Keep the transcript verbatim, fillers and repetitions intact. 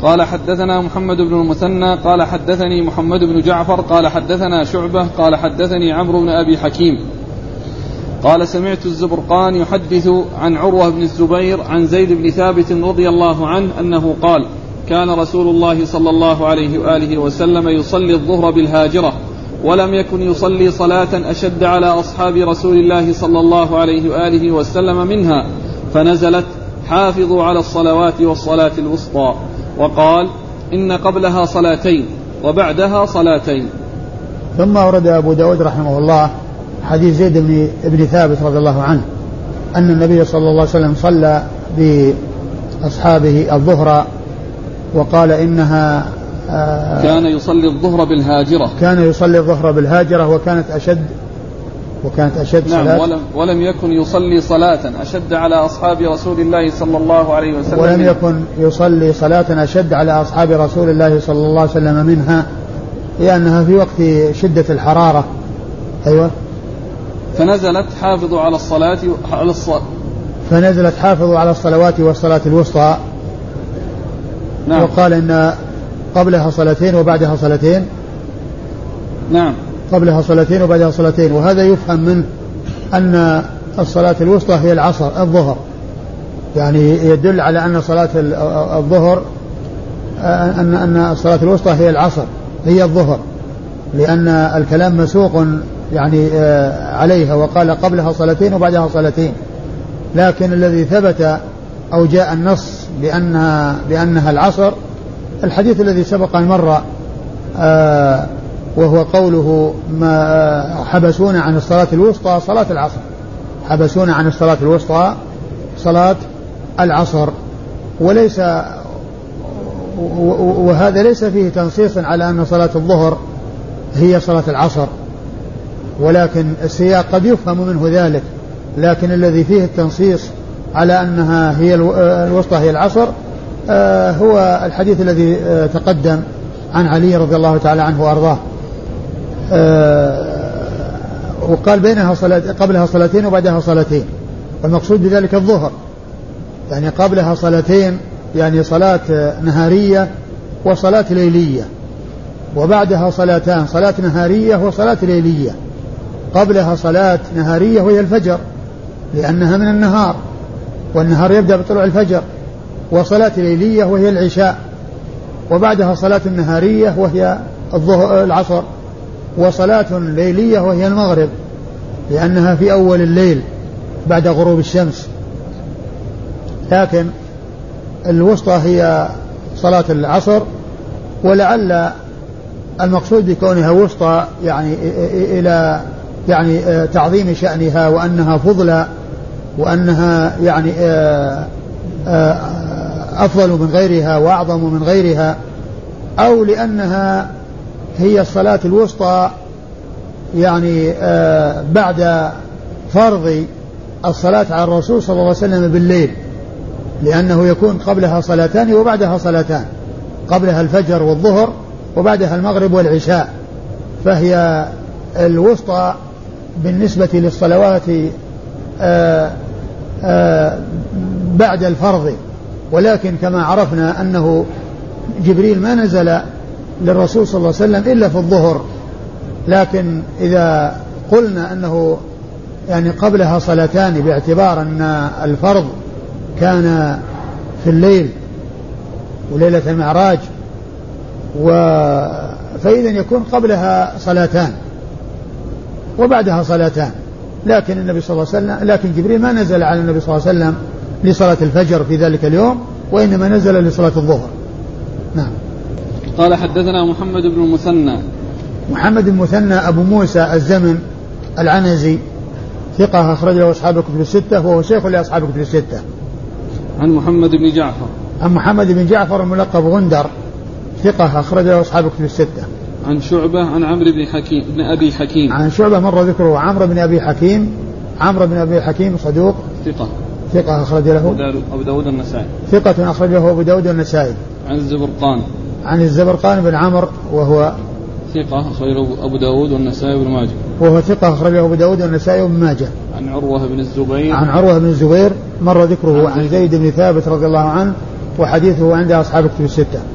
قال حدثنا محمد بن المثنى قال حدثني محمد بن جعفر قال حدثنا شعبة قال حدثني عمرو بن أبي حكيم قال سمعت الزبرقان يحدث عن عروة بن الزبير عن زيد بن ثابت رضي الله عنه أنه قال كان رسول الله صلى الله عليه وآله وسلم يصلي الظهر بالهاجرة ولم يكن يصلي صلاة أشد على أصحاب رسول الله صلى الله عليه وآله وسلم منها فنزلت حافظوا على الصلوات والصلاة الوسطى وقال إن قبلها صلاتين وبعدها صلاتين. ثم ورد أبو داود رحمه الله حديث زيد بن, بن ثابت رضي الله عنه أن النبي صلى الله عليه وسلم صلى بأصحابه الظهر وقال إنها كان يصلي الظهر بالهاجرة كان يصلي الظهر بالهاجرة وكانت أشد وكانت أشد نعم صلاة ولم, ولم يكن يصلي صلاة أشد على أصحاب رسول الله صلى الله عليه وسلم ولم يكن يصلي صلاة أشد على أصحاب رسول الله صلى الله عليه وسلم منها لأنها في وقت شدة الحرارة. أيوة. فنزلت حافظوا على الصلاة على الصلاة فنزلت حافظوا على الصلوات والصلاة الوسطى. نعم. وقال إن قبلها صلاتين وبعدها صلاتين. نعم. قبلها صلاتين وبعدها صلاتين وهذا يفهم منه أن الصلاة الوسطى هي العصر الظهر يعني يدل على أن صلاة الظهر أن أن الصلاة الوسطى هي العصر هي الظهر لأن الكلام مسوق يعني عليها وقال قبلها صلاتين وبعدها صلاتين لكن الذي ثبت أو جاء النص بأنها, بأنها العصر الحديث الذي سبق المرة آه وهو قوله ما حبسونا عن الصلاة الوسطى صلاة العصر حبسونا عن الصلاة الوسطى صلاة العصر وليس وهذا ليس فيه تنصيص على أن صلاة الظهر هي صلاة العصر ولكن السياق قد يفهم منه ذلك لكن الذي فيه التنصيص على أنها هي الوسطى هي العصر آه هو الحديث الذي آه تقدم عن علي رضي الله تعالى عنه وأرضاه آه وقال بينها صلاة قبلها صلاتين وبعدها صلاتين والمقصود بذلك الظهر يعني قبلها صلاتين يعني صلاة نهارية وصلاة ليلية وبعدها صلاتان صلاة نهارية وصلاة ليلية قبلها صلاة نهارية وهي الفجر لأنها من النهار والنهار يبدأ بطلوع الفجر وصلاة ليلية وهي العشاء وبعدها صلاة نهارية وهي الظهر العصر وصلاة ليلية وهي المغرب لأنها في أول الليل بعد غروب الشمس لكن الوسطى هي صلاة العصر ولعل المقصود بكونها وسطى يعني إلى يعني تعظيم شأنها وأنها فضلى وأنها يعني أفضل من غيرها وأعظم من غيرها أو لأنها هي الصلاة الوسطى يعني بعد فرض الصلاة على الرسول صلى الله عليه وسلم بالليل لأنه يكون قبلها صلاتان وبعدها صلاتان قبلها الفجر والظهر وبعدها المغرب والعشاء فهي الوسطى بالنسبة للصلوات آآ آآ بعد الفرض ولكن كما عرفنا أنه جبريل ما نزل للرسول صلى الله عليه وسلم إلا في الظهر لكن إذا قلنا أنه يعني قبلها صلاتان باعتبار أن الفرض كان في الليل وليلة المعراج فإذا يكون قبلها صلاتان وبعدها صلاتان لكن النبي صلى الله عليه وسلم لكن جبريل ما نزل على النبي صلى الله عليه وسلم لصلاة الفجر في ذلك اليوم وإنما نزل لصلاة الظهر. نعم. قال حدثنا محمد بن المثنى محمد بن المثنى أبو موسى الزمن العنزي ثقة أخرج له أصحاب الكتب الستة وهو شيخ لأصحاب الكتب الستة. عن محمد بن جعفر عن محمد بن جعفر الملقب غندر ثقة أخرج له أصحاب الكتب الستة. عن شعبة عن عمرو بن حكيم بن أبي حكيم عن شعبة مر ذكره عمرو بن أبي حكيم عمرو بن أبي حكيم صدوق ثقة ثقة أخرج له أبو داود النسائي ثقة أخرج له أبو داود النسائي. عن الزبرقان عن الزبرقان بن عمرو وهو ثقة أخرجه أبو داود والنسائي وابن ماجه وهو ثقة أخرجه أبو داود والنسائي وابن ماجه. عن عروة بن الزبير عن عروة بن الزبير مر ذكره عن, عن زيد بن ثابت رضي الله عنه وحديثه عند أصحاب الكتب الستة.